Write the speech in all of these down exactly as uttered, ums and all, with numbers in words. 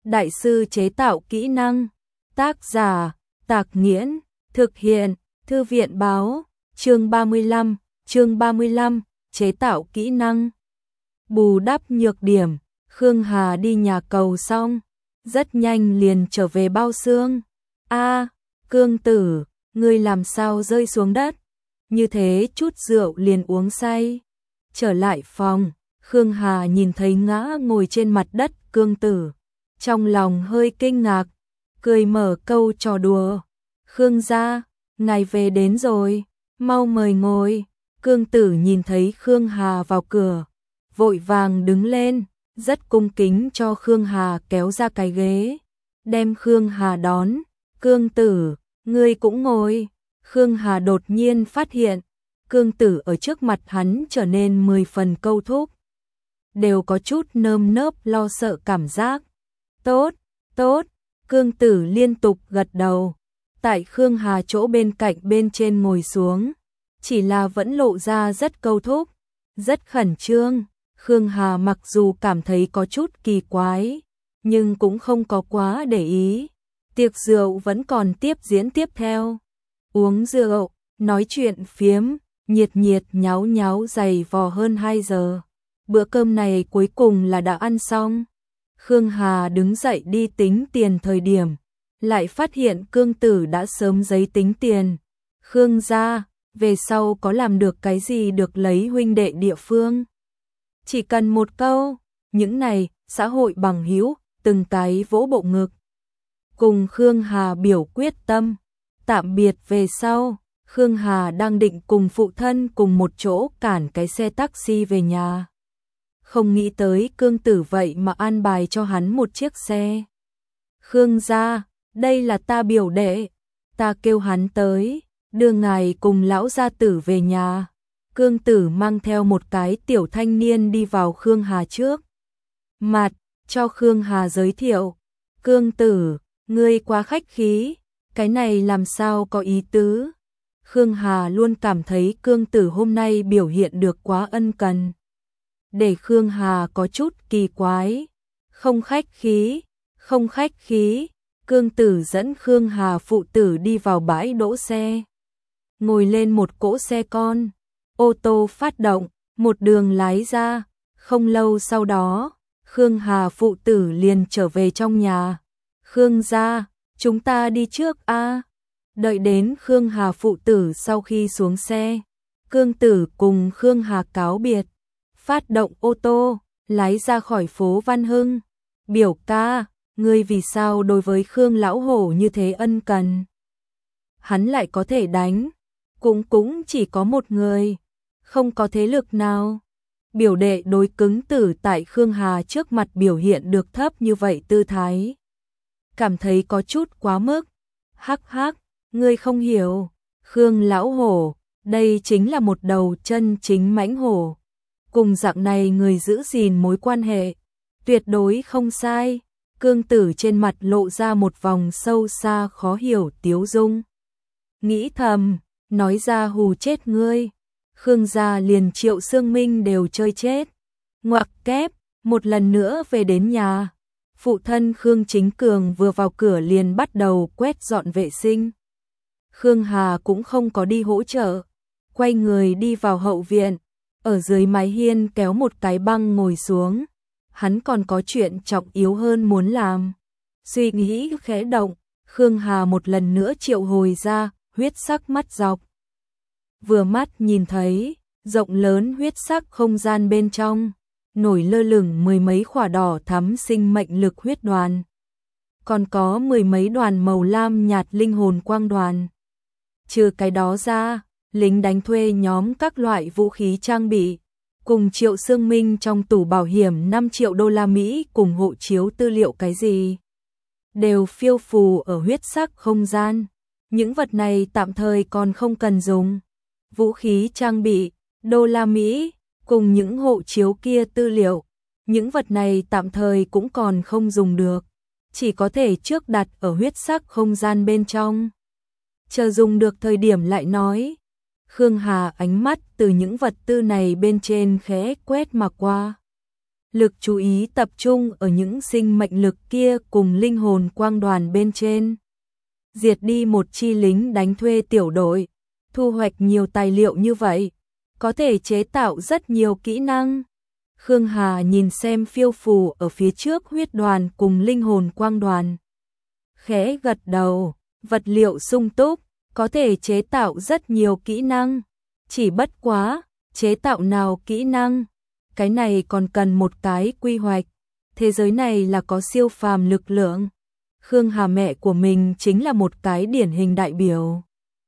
đại sư chế tạo kỹ năng. Tác giả, Tạc Nghiễn, thực hiện, Thư viện Báo, chương ba mươi lăm, chương ba mươi lăm, chế tạo kỹ năng. Bù đắp nhược điểm, Khương Hà đi nhà cầu xong, rất nhanh liền trở về bao xương. A, Cương Tử, ngươi làm sao rơi xuống đất? Như thế chút rượu liền uống say. Trở lại phòng, Khương Hà nhìn thấy ngã ngồi trên mặt đất Cương Tử, trong lòng hơi kinh ngạc, cười mở câu trò đùa. Khương gia, ngài về đến rồi, mau mời ngồi. Cương Tử nhìn thấy Khương Hà vào cửa, vội vàng đứng lên, rất cung kính cho Khương Hà kéo ra cái ghế, đem Khương Hà đón. Cương Tử, ngươi cũng ngồi. Khương Hà đột nhiên phát hiện, Cương Tử ở trước mặt hắn trở nên mười phần câu thúc, đều có chút nơm nớp lo sợ cảm giác. Tốt, tốt, Cương Tử liên tục gật đầu, tại Khương Hà chỗ bên cạnh bên trên ngồi xuống, chỉ là vẫn lộ ra rất câu thúc, rất khẩn trương. Khương Hà mặc dù cảm thấy có chút kỳ quái, nhưng cũng không có quá để ý. Tiệc rượu vẫn còn tiếp diễn tiếp theo. Uống rượu, nói chuyện phiếm, nhiệt nhiệt nháo nháo dày vò hơn hai giờ. Bữa cơm này cuối cùng là đã ăn xong. Khương Hà đứng dậy đi tính tiền thời điểm, lại phát hiện Cương Tử đã sớm giấy tính tiền. Khương gia, về sau có làm được cái gì được lấy huynh đệ địa phương? Chỉ cần một câu, những này, xã hội bằng hữu, từng cái vỗ bộ ngực. Cùng Khương Hà biểu quyết tâm, tạm biệt về sau, Khương Hà đang định cùng phụ thân cùng một chỗ cản cái xe taxi về nhà. Không nghĩ tới Cương Tử vậy mà an bài cho hắn một chiếc xe. Khương gia, đây là ta biểu đệ, ta kêu hắn tới, đưa ngài cùng lão gia tử về nhà. Cương Tử mang theo một cái tiểu thanh niên đi vào Khương Hà trước mặt, cho Khương Hà giới thiệu. Cương Tử, ngươi quá khách khí, cái này làm sao có ý tứ. Khương Hà luôn cảm thấy Cương Tử hôm nay biểu hiện được quá ân cần, để Khương Hà có chút kỳ quái. Không khách khí, không khách khí. Cương Tử dẫn Khương Hà phụ tử đi vào bãi đỗ xe, ngồi lên một cỗ xe con. Ô tô phát động, một đường lái ra. Không lâu sau đó, Khương Hà phụ tử liền trở về trong nhà. Khương gia, chúng ta đi trước a. Đợi đến Khương Hà phụ tử sau khi xuống xe, Cương Tử cùng Khương Hà cáo biệt, phát động ô tô, lái ra khỏi phố Văn Hưng. Biểu ca, ngươi vì sao đối với Khương lão hổ như thế ân cần? Hắn lại có thể đánh, cũng cũng chỉ có một người, không có thế lực nào. Biểu đệ đối Cứng Tử tại Khương Hà trước mặt biểu hiện được thấp như vậy tư thái, cảm thấy có chút quá mức. Hắc hắc, ngươi không hiểu, Khương lão hổ, đây chính là một đầu chân chính mãnh hổ. Cùng dạng này người giữ gìn mối quan hệ, tuyệt đối không sai. Cương Tử trên mặt lộ ra một vòng sâu xa khó hiểu tiếu dung. Nghĩ thầm, nói ra hù chết ngươi. Khương gia liền Triệu Sương Minh đều chơi chết. Ngoặc kép, một lần nữa về đến nhà. Phụ thân Khương Chính Cường vừa vào cửa liền bắt đầu quét dọn vệ sinh. Khương Hà cũng không có đi hỗ trợ, quay người đi vào hậu viện, ở dưới mái hiên kéo một cái băng ngồi xuống. Hắn còn có chuyện trọng yếu hơn muốn làm. Suy nghĩ khẽ động, Khương Hà một lần nữa triệu hồi ra huyết sắc mắt dọc. Vừa mắt nhìn thấy, rộng lớn huyết sắc không gian bên trong, nổi lơ lửng mười mấy khỏa đỏ thắm sinh mệnh lực huyết đoàn. Còn có mười mấy đoàn màu lam nhạt linh hồn quang đoàn. Trừ cái đó ra, lính đánh thuê nhóm các loại vũ khí trang bị, cùng Triệu Sương Minh trong tủ bảo hiểm năm triệu đô la Mỹ cùng hộ chiếu tư liệu cái gì, đều phiêu phù ở huyết sắc không gian. Những vật này tạm thời còn không cần dùng. Vũ khí trang bị, đô la Mỹ, cùng những hộ chiếu kia tư liệu, những vật này tạm thời cũng còn không dùng được, chỉ có thể trước đặt ở huyết sắc không gian bên trong, chờ dùng được thời điểm lại nói. Khương Hà ánh mắt từ những vật tư này bên trên khẽ quét mà qua, lực chú ý tập trung ở những sinh mệnh lực kia cùng linh hồn quang đoàn bên trên. Diệt đi một chi lính đánh thuê tiểu đội, thu hoạch nhiều tài liệu như vậy, có thể chế tạo rất nhiều kỹ năng. Khương Hà nhìn xem phiêu phù ở phía trước huyết đoàn cùng linh hồn quang đoàn. Khẽ gật đầu, vật liệu sung túc, có thể chế tạo rất nhiều kỹ năng. Chỉ bất quá, chế tạo nào kỹ năng? Cái này còn cần một cái quy hoạch. Thế giới này là có siêu phàm lực lượng. Khương Hà mẹ của mình chính là một cái điển hình đại biểu.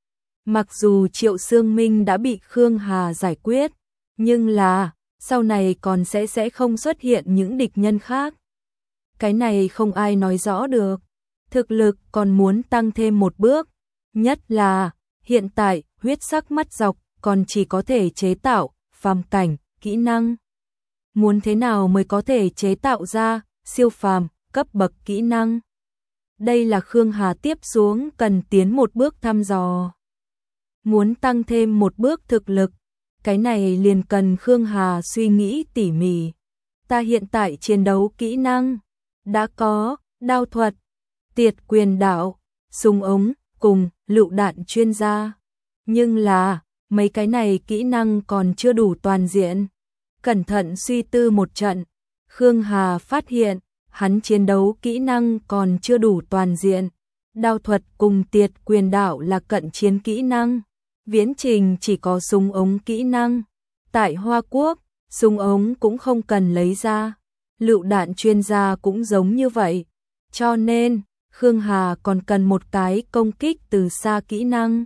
Mặc dù Triệu Sương Minh đã bị Khương Hà giải quyết, nhưng là sau này còn sẽ sẽ không xuất hiện những địch nhân khác. Cái này không ai nói rõ được. Thực lực còn muốn tăng thêm một bước, nhất là hiện tại huyết sắc mắt dọc còn chỉ có thể chế tạo phàm cảnh, kỹ năng. Muốn thế nào mới có thể chế tạo ra siêu phàm cấp bậc kỹ năng? Đây là Khương Hà tiếp xuống cần tiến một bước thăm dò. Muốn tăng thêm một bước thực lực, cái này liền cần Khương Hà suy nghĩ tỉ mỉ. Ta hiện tại chiến đấu kỹ năng đã có đao thuật, tiệt quyền đạo, súng ống cùng lựu đạn chuyên gia. Nhưng là mấy cái này kỹ năng còn chưa đủ toàn diện. Cẩn thận suy tư một trận, Khương Hà phát hiện hắn chiến đấu kỹ năng còn chưa đủ toàn diện. Đao thuật cùng tiệt quyền đạo là cận chiến kỹ năng. Viễn trình chỉ có súng ống kỹ năng. Tại Hoa Quốc, súng ống cũng không cần lấy ra. Lựu đạn chuyên gia cũng giống như vậy. Cho nên, Khương Hà còn cần một cái công kích từ xa kỹ năng.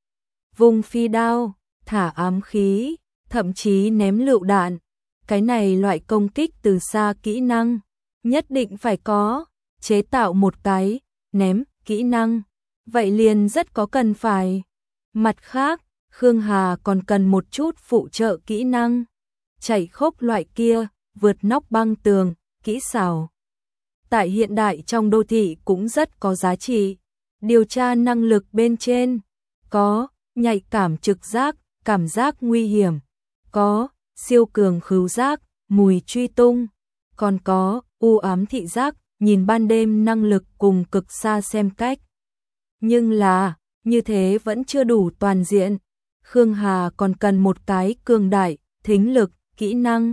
Vùng phi đao, thả ám khí, thậm chí ném lựu đạn. Cái này loại công kích từ xa kỹ năng, nhất định phải có. Chế tạo một cái, ném, kỹ năng. Vậy liền rất có cần phải. Mặt khác, Khương Hà còn cần một chút phụ trợ kỹ năng. Chạy khốc loại kia, vượt nóc băng tường, kỹ xảo. Tại hiện đại trong đô thị cũng rất có giá trị. Điều tra năng lực bên trên, có nhạy cảm trực giác, cảm giác nguy hiểm, có siêu cường khứu giác, mùi truy tung, còn có u ám thị giác, nhìn ban đêm năng lực cùng cực xa xem cách. Nhưng là, như thế vẫn chưa đủ toàn diện. Khương Hà còn cần một cái cường đại, thính lực, kỹ năng.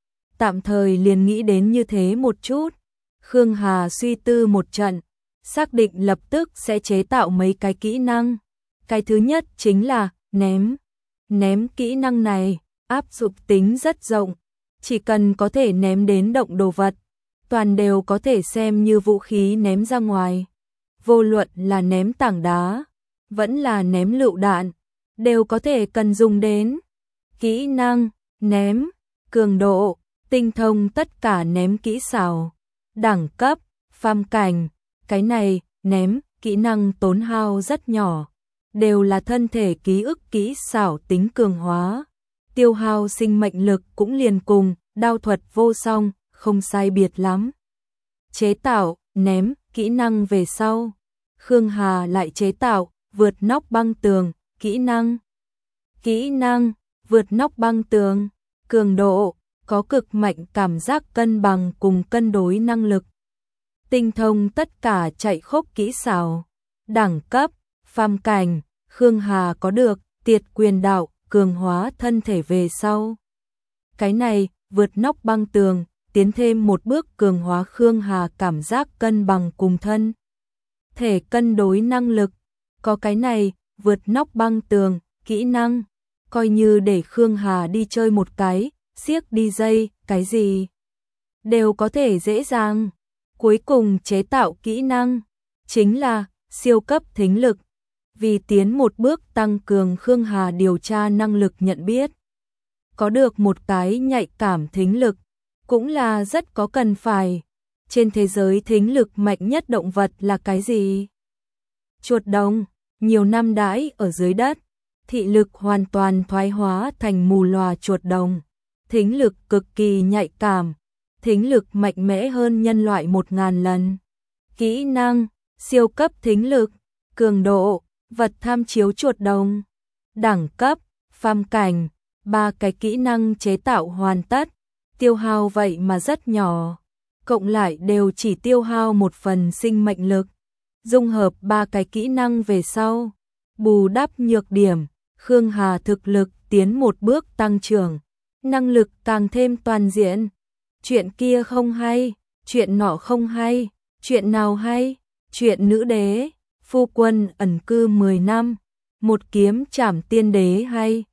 Tạm thời liền nghĩ đến như thế một chút. Khương Hà suy tư một trận, xác định lập tức sẽ chế tạo mấy cái kỹ năng. Cái thứ nhất chính là ném. Ném kỹ năng này, áp dụng tính rất rộng. Chỉ cần có thể ném đến động đồ vật, toàn đều có thể xem như vũ khí ném ra ngoài. Vô luận là ném tảng đá, vẫn là ném lựu đạn, đều có thể cần dùng đến. Kỹ năng, ném, cường độ, tinh thông tất cả ném kỹ xảo, đẳng cấp, phàm cảnh. Cái này, ném, kỹ năng tốn hao rất nhỏ. Đều là thân thể ký ức kỹ xảo tính cường hóa. Tiêu hao sinh mệnh lực cũng liền cùng, đao thuật vô song, không sai biệt lắm. Chế tạo, ném, kỹ năng về sau. Khương Hà lại chế tạo, vượt nóc băng tường, kỹ năng. Kỹ năng, vượt nóc băng tường, cường độ, có cực mạnh cảm giác cân bằng cùng cân đối năng lực. Tinh thông tất cả chạy khốc kỹ xảo, đẳng cấp, phàm cảnh. Khương Hà có được, tiệt quyền đạo, cường hóa thân thể về sau. Cái này, vượt nóc băng tường, tiến thêm một bước cường hóa Khương Hà cảm giác cân bằng cùng thân thể cân đối năng lực. Có cái này, vượt nóc băng tường, kỹ năng, coi như để Khương Hà đi chơi một cái, xiếc đi dây, cái gì đều có thể dễ dàng. Cuối cùng chế tạo kỹ năng, chính là siêu cấp thính lực. Vì tiến một bước tăng cường Khương Hà điều tra năng lực nhận biết. Có được một cái nhạy cảm thính lực, cũng là rất có cần phải. Trên thế giới thính lực mạnh nhất động vật là cái gì? Chuột đồng, nhiều năm đãi ở dưới đất. Thị lực hoàn toàn thoái hóa thành mù lòa chuột đồng. Thính lực cực kỳ nhạy cảm. Thính lực mạnh mẽ hơn nhân loại một ngàn lần. Kỹ năng, siêu cấp thính lực, cường độ, vật tham chiếu chuột đồng, đẳng cấp, phàm cảnh, ba cái kỹ năng chế tạo hoàn tất. tiêu hao vậy mà rất nhỏ, cộng lại đều chỉ tiêu hao một phần sinh mệnh lực. Dung hợp ba cái kỹ năng về sau, bù đắp nhược điểm, Khương Hà thực lực tiến một bước tăng trưởng, năng lực càng thêm toàn diện. Chuyện kia không hay, chuyện nọ không hay, chuyện nào hay? Chuyện nữ đế, phu quân ẩn cư mười năm, một kiếm trảm tiên đế hay,